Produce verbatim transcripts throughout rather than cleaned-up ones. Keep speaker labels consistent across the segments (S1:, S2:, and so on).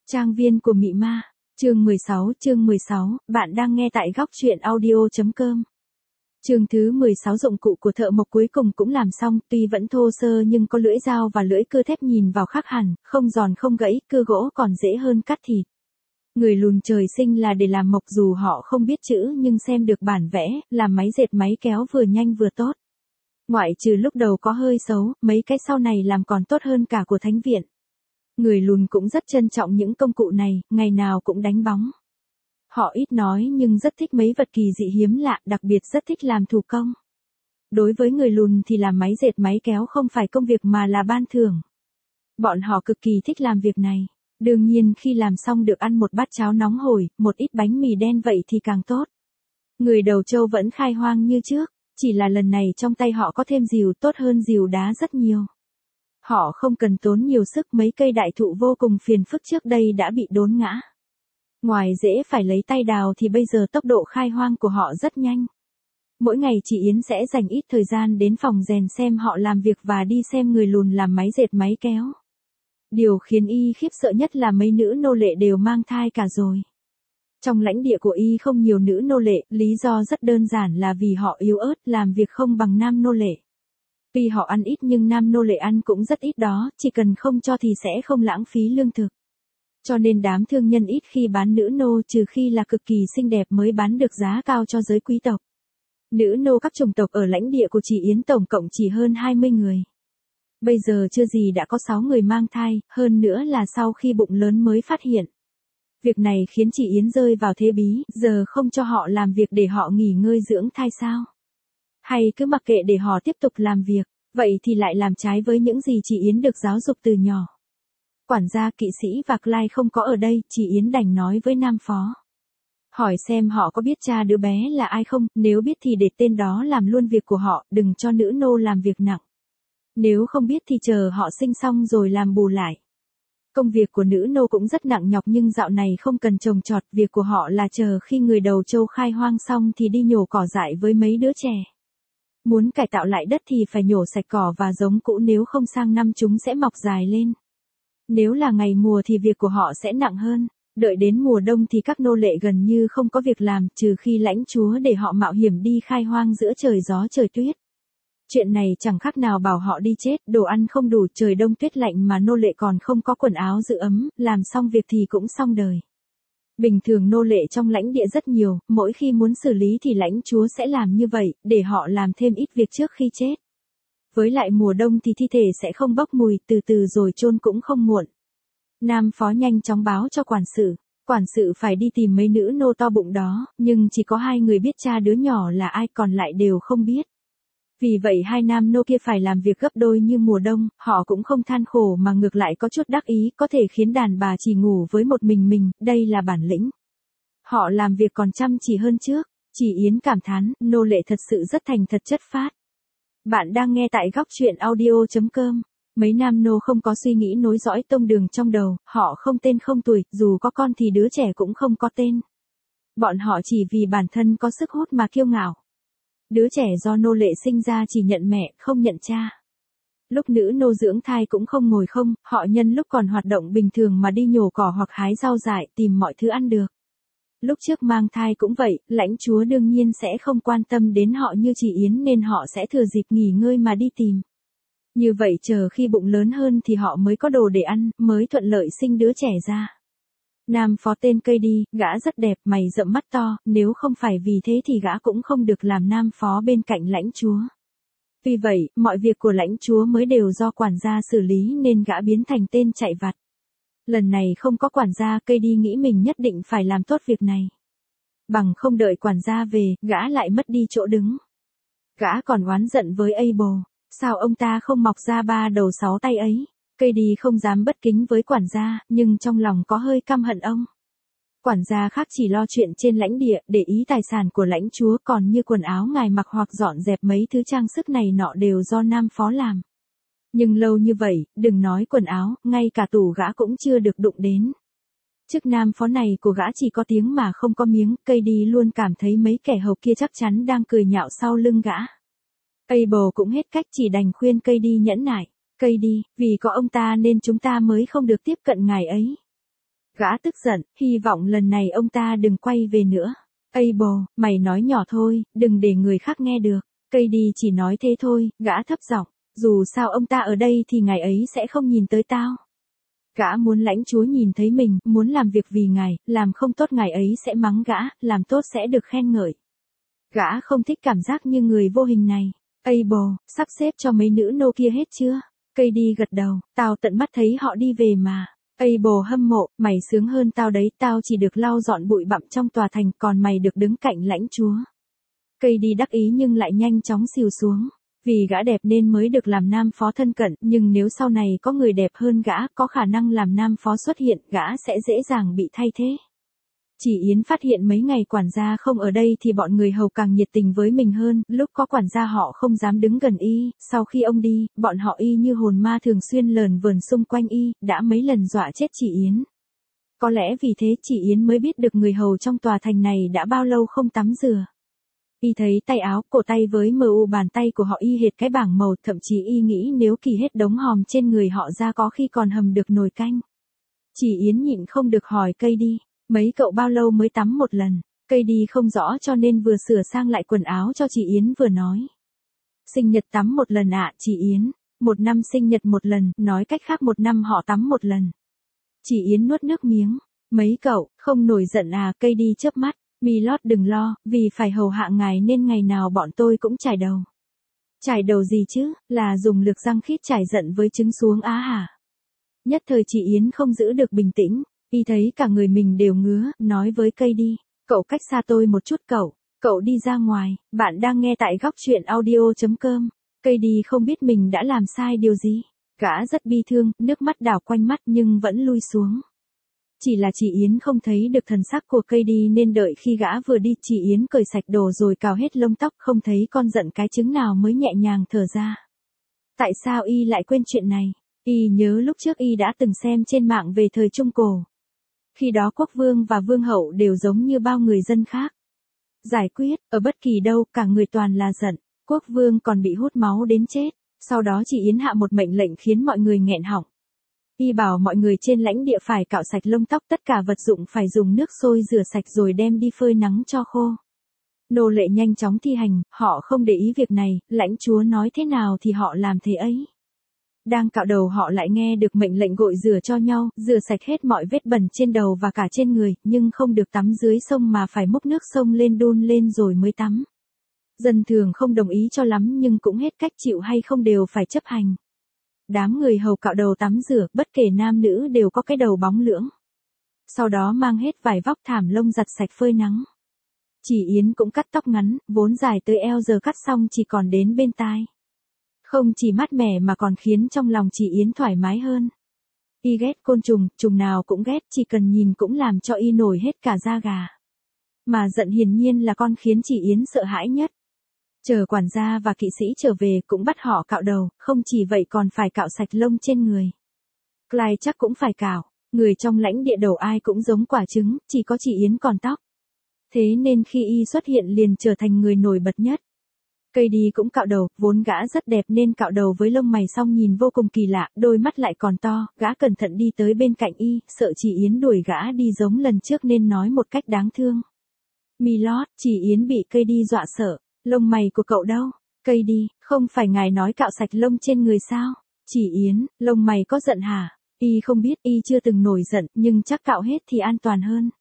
S1: Trang viên của mị ma, chương mười sáu, chương mười sáu, bạn đang nghe tại góc truyện audio.com. Chương thứ mười sáu, dụng cụ của thợ mộc cuối cùng cũng làm xong, tuy vẫn thô sơ nhưng có lưỡi dao và lưỡi cưa thép nhìn vào khác hẳn, không giòn không gãy, cưa gỗ còn dễ hơn cắt thịt. Người lùn trời sinh là để làm mộc, dù họ không biết chữ nhưng xem được bản vẽ, làm máy dệt máy kéo vừa nhanh vừa tốt. Ngoại trừ lúc đầu có hơi xấu, mấy cái sau này làm còn tốt hơn cả của thánh viện. Người lùn cũng rất trân trọng những công cụ này, ngày nào cũng đánh bóng. Họ ít nói nhưng rất thích mấy vật kỳ dị hiếm lạ, đặc biệt rất thích làm thủ công. Đối với người lùn thì làm máy dệt máy kéo không phải công việc mà là ban thưởng. Bọn họ cực kỳ thích làm việc này. Đương nhiên khi làm xong được ăn một bát cháo nóng hổi, một ít bánh mì đen vậy thì càng tốt. Người đầu trâu vẫn khai hoang như trước, chỉ là lần này trong tay họ có thêm rìu, tốt hơn rìu đá rất nhiều. Họ không cần tốn nhiều sức, mấy cây đại thụ vô cùng phiền phức trước đây đã bị đốn ngã. Ngoài dễ phải lấy tay đào thì bây giờ tốc độ khai hoang của họ rất nhanh. Mỗi ngày chị Yến sẽ dành ít thời gian đến phòng rèn xem họ làm việc và đi xem người lùn làm máy dệt máy kéo. Điều khiến y khiếp sợ nhất là mấy nữ nô lệ đều mang thai cả rồi. Trong lãnh địa của y không nhiều nữ nô lệ, lý do rất đơn giản là vì họ yếu ớt, làm việc không bằng nam nô lệ. Tuy họ ăn ít nhưng nam nô lệ ăn cũng rất ít đó, chỉ cần không cho thì sẽ không lãng phí lương thực. Cho nên đám thương nhân ít khi bán nữ nô, trừ khi là cực kỳ xinh đẹp mới bán được giá cao cho giới quý tộc. Nữ nô các chủng tộc ở lãnh địa của chị Yến tổng cộng chỉ hơn hai mươi người. Bây giờ chưa gì đã có sáu người mang thai, hơn nữa là sau khi bụng lớn mới phát hiện. Việc này khiến chị Yến rơi vào thế bí, giờ không cho họ làm việc để họ nghỉ ngơi dưỡng thai sao? Hay cứ mặc kệ để họ tiếp tục làm việc, vậy thì lại làm trái với những gì chị Yến được giáo dục từ nhỏ. Quản gia, kỵ sĩ và Clyde không có ở đây, chị Yến đành nói với Nam Phó. Hỏi xem họ có biết cha đứa bé là ai không, nếu biết thì để tên đó làm luôn việc của họ, đừng cho nữ nô làm việc nặng. Nếu không biết thì chờ họ sinh xong rồi làm bù lại. Công việc của nữ nô cũng rất nặng nhọc nhưng dạo này không cần trồng trọt, việc của họ là chờ khi người đầu trâu khai hoang xong thì đi nhổ cỏ dại với mấy đứa trẻ. Muốn cải tạo lại đất thì phải nhổ sạch cỏ và giống cũ, nếu không sang năm chúng sẽ mọc dài lên. Nếu là ngày mùa thì việc của họ sẽ nặng hơn, đợi đến mùa đông thì các nô lệ gần như không có việc làm, trừ khi lãnh chúa để họ mạo hiểm đi khai hoang giữa trời gió trời tuyết. Chuyện này chẳng khác nào bảo họ đi chết, đồ ăn không đủ, trời đông tuyết lạnh mà nô lệ còn không có quần áo giữ ấm, làm xong việc thì cũng xong đời. Bình thường nô lệ trong lãnh địa rất nhiều, mỗi khi muốn xử lý thì lãnh chúa sẽ làm như vậy, để họ làm thêm ít việc trước khi chết. Với lại mùa đông thì thi thể sẽ không bốc mùi, từ từ rồi chôn cũng không muộn. Nam Phó nhanh chóng báo cho quản sự. Quản sự phải đi tìm mấy nữ nô to bụng đó, nhưng chỉ có hai người biết cha đứa nhỏ là ai, còn lại đều không biết. Vì vậy hai nam nô kia phải làm việc gấp đôi như mùa đông, họ cũng không than khổ mà ngược lại có chút đắc ý, có thể khiến đàn bà chỉ ngủ với một mình mình, đây là bản lĩnh. Họ làm việc còn chăm chỉ hơn trước, chị Yến cảm thán, nô lệ thật sự rất thành thật chất phác. Bạn đang nghe tại góc truyện audio.com. Mấy nam nô không có suy nghĩ nối dõi tông đường trong đầu, họ không tên không tuổi, dù có con thì đứa trẻ cũng không có tên. Bọn họ chỉ vì bản thân có sức hút mà kiêu ngạo. Đứa trẻ do nô lệ sinh ra chỉ nhận mẹ, không nhận cha. Lúc nữ nô dưỡng thai cũng không ngồi không, họ nhân lúc còn hoạt động bình thường mà đi nhổ cỏ hoặc hái rau dại, tìm mọi thứ ăn được. Lúc trước mang thai cũng vậy, lãnh chúa đương nhiên sẽ không quan tâm đến họ như chị Yến nên họ sẽ thừa dịp nghỉ ngơi mà đi tìm. Như vậy chờ khi bụng lớn hơn thì họ mới có đồ để ăn, mới thuận lợi sinh đứa trẻ ra. Nam Phó tên cây đi, gã rất đẹp, mày rậm mắt to, nếu không phải vì thế thì gã cũng không được làm Nam Phó bên cạnh lãnh chúa. Vì vậy, mọi việc của lãnh chúa mới đều do quản gia xử lý nên gã biến thành tên chạy vặt. Lần này không có quản gia, cây đi nghĩ mình nhất định phải làm tốt việc này. Bằng không đợi quản gia về, gã lại mất đi chỗ đứng. Gã còn oán giận với Abel, sao ông ta không mọc ra ba đầu sáu tay ấy. Cây đi không dám bất kính với quản gia, nhưng trong lòng có hơi căm hận ông. Quản gia khác chỉ lo chuyện trên lãnh địa, để ý tài sản của lãnh chúa, còn như quần áo ngài mặc hoặc dọn dẹp mấy thứ trang sức này nọ đều do Nam Phó làm. Nhưng lâu như vậy, đừng nói quần áo, ngay cả tủ gã cũng chưa được đụng đến. Chức Nam Phó này của gã chỉ có tiếng mà không có miếng, cây đi luôn cảm thấy mấy kẻ hầu kia chắc chắn đang cười nhạo sau lưng gã. Abel cũng hết cách, chỉ đành khuyên cây đi nhẫn nại. Cây đi, vì có ông ta nên chúng ta mới không được tiếp cận ngài ấy. Gã tức giận, hy vọng lần này ông ta đừng quay về nữa. Abel, mày nói nhỏ thôi, đừng để người khác nghe được. Cady chỉ nói thế thôi, gã thấp giọng. Dù sao ông ta ở đây thì ngày ấy sẽ không nhìn tới tao. Gã muốn lãnh chúa nhìn thấy mình, muốn làm việc vì ngài, làm không tốt ngài ấy sẽ mắng gã, làm tốt sẽ được khen ngợi. Gã không thích cảm giác như người vô hình này. Abel, sắp xếp cho mấy nữ nô kia hết chưa? Cady gật đầu, tao tận mắt thấy họ đi về mà. Abel hâm mộ, mày sướng hơn tao đấy, tao chỉ được lau dọn bụi bặm trong tòa thành, còn mày được đứng cạnh lãnh chúa. Cady đắc ý nhưng lại nhanh chóng xìu xuống. Vì gã đẹp nên mới được làm nam phó thân cận, nhưng nếu sau này có người đẹp hơn gã, có khả năng làm nam phó xuất hiện, gã sẽ dễ dàng bị thay thế. Chỉ Yến phát hiện mấy ngày quản gia không ở đây thì bọn người hầu càng nhiệt tình với mình hơn, lúc có quản gia họ không dám đứng gần y, sau khi ông đi, bọn họ y như hồn ma thường xuyên lờn vờn xung quanh y, đã mấy lần dọa chết chị Yến. Có lẽ vì thế chị Yến mới biết được người hầu trong tòa thành này đã bao lâu không tắm rửa. Y thấy tay áo, cổ tay với mờ u bàn tay của họ y hệt cái bảng màu, thậm chí y nghĩ nếu kỳ hết đống hòm trên người họ ra có khi còn hầm được nồi canh. Chị Yến nhịn không được hỏi Cady, mấy cậu bao lâu mới tắm một lần? Cady không rõ cho nên vừa sửa sang lại quần áo cho chị Yến vừa nói. Sinh nhật tắm một lần ạ chị Yến, một năm sinh nhật một lần, nói cách khác một năm họ tắm một lần. Chị Yến nuốt nước miếng, mấy cậu, không nổi giận à? Cady chớp mắt. Milord đừng lo, vì phải hầu hạ ngài nên ngày nào bọn tôi cũng chải đầu. Chải đầu gì chứ, là dùng lược răng khít chải giận với trứng xuống á hả? Nhất thời chị Yến không giữ được bình tĩnh, y thấy cả người mình đều ngứa, nói với Cady, cậu cách xa tôi một chút cậu, cậu đi ra ngoài, bạn đang nghe tại góc truyện audio chấm com. Cady không biết mình đã làm sai điều gì, gã rất bi thương, nước mắt đảo quanh mắt nhưng vẫn lui xuống. Chỉ là chị Yến không thấy được thần sắc của Cady nên đợi khi gã vừa đi chị Yến cởi sạch đồ rồi cào hết lông tóc không thấy con giận cái trứng nào mới nhẹ nhàng thở ra. Tại sao y lại quên chuyện này? Y nhớ lúc trước y đã từng xem trên mạng về thời Trung Cổ. Khi đó quốc vương và vương hậu đều giống như bao người dân khác. Giải quyết, ở bất kỳ đâu cả người toàn là giận, quốc vương còn bị hút máu đến chết. Sau đó chị Yến hạ một mệnh lệnh khiến mọi người nghẹn họng. Y bảo mọi người trên lãnh địa phải cạo sạch lông tóc, tất cả vật dụng phải dùng nước sôi rửa sạch rồi đem đi phơi nắng cho khô. Nô lệ nhanh chóng thi hành, họ không để ý việc này, lãnh chúa nói thế nào thì họ làm thế ấy. Đang cạo đầu họ lại nghe được mệnh lệnh gội rửa cho nhau, rửa sạch hết mọi vết bẩn trên đầu và cả trên người, nhưng không được tắm dưới sông mà phải múc nước sông lên đun lên rồi mới tắm. Dân thường không đồng ý cho lắm nhưng cũng hết cách chịu hay không đều phải chấp hành. Đám người hầu cạo đầu tắm rửa, bất kể nam nữ đều có cái đầu bóng lưỡng. Sau đó mang hết vải vóc thảm lông giặt sạch phơi nắng. Chị Yến cũng cắt tóc ngắn, vốn dài tới eo giờ cắt xong chỉ còn đến bên tai. Không chỉ mát mẻ mà còn khiến trong lòng chị Yến thoải mái hơn. Y ghét côn trùng, trùng nào cũng ghét, chỉ cần nhìn cũng làm cho y nổi hết cả da gà. Mà giận hiển nhiên là con khiến chị Yến sợ hãi nhất. Chờ quản gia và kỵ sĩ trở về cũng bắt họ cạo đầu, không chỉ vậy còn phải cạo sạch lông trên người. Clyde chắc cũng phải cạo, người trong lãnh địa đầu ai cũng giống quả trứng, chỉ có chị Yến còn tóc. Thế nên khi y xuất hiện liền trở thành người nổi bật nhất. Cady cũng cạo đầu, vốn gã rất đẹp nên cạo đầu với lông mày xong nhìn vô cùng kỳ lạ, đôi mắt lại còn to, gã cẩn thận đi tới bên cạnh y, sợ chị Yến đuổi gã đi giống lần trước nên nói một cách đáng thương. Milord, chị Yến bị Cady dọa sợ. Lông mày của cậu đâu? Cady, không phải ngài nói cạo sạch lông trên người sao? Chị Yến, lông mày có giận hả? Y không biết, y chưa từng nổi giận, nhưng chắc cạo hết thì an toàn hơn.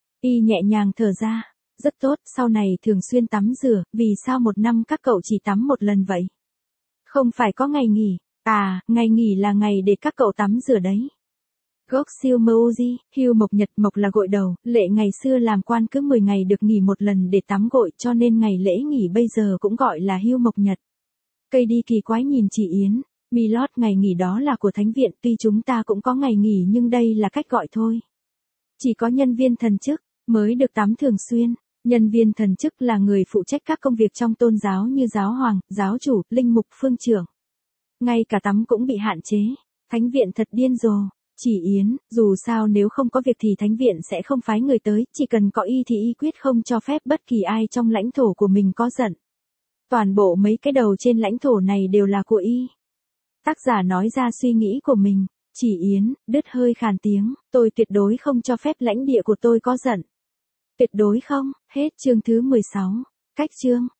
S1: Y nhẹ nhàng thở ra. Rất tốt, sau này thường xuyên tắm rửa, vì sao một năm các cậu chỉ tắm một lần vậy? Không phải có ngày nghỉ. À, ngày nghỉ là ngày để các cậu tắm rửa đấy. Gốc siêu Mouji, hưu mộc nhật, mộc là gội đầu, lệ ngày xưa làm quan cứ mười ngày được nghỉ một lần để tắm gội cho nên ngày lễ nghỉ bây giờ cũng gọi là hưu mộc nhật. Cady kỳ quái nhìn chị Yến, Milord ngày nghỉ đó là của thánh viện, tuy chúng ta cũng có ngày nghỉ nhưng đây là cách gọi thôi. Chỉ có nhân viên thần chức mới được tắm thường xuyên. Nhân viên thần chức là người phụ trách các công việc trong tôn giáo như giáo hoàng, giáo chủ, linh mục, phương trưởng. Ngay cả tắm cũng bị hạn chế. Thánh viện thật điên rồ. Chị Yến, dù sao nếu không có việc thì thánh viện sẽ không phái người tới, chỉ cần có y thì y quyết không cho phép bất kỳ ai trong lãnh thổ của mình có giận. Toàn bộ mấy cái đầu trên lãnh thổ này đều là của y. Tác giả nói ra suy nghĩ của mình. Chỉ Yến, đứt hơi khàn tiếng, tôi tuyệt đối không cho phép lãnh địa của tôi có giận. Tuyệt đối không, hết chương thứ mười sáu. Cách chương.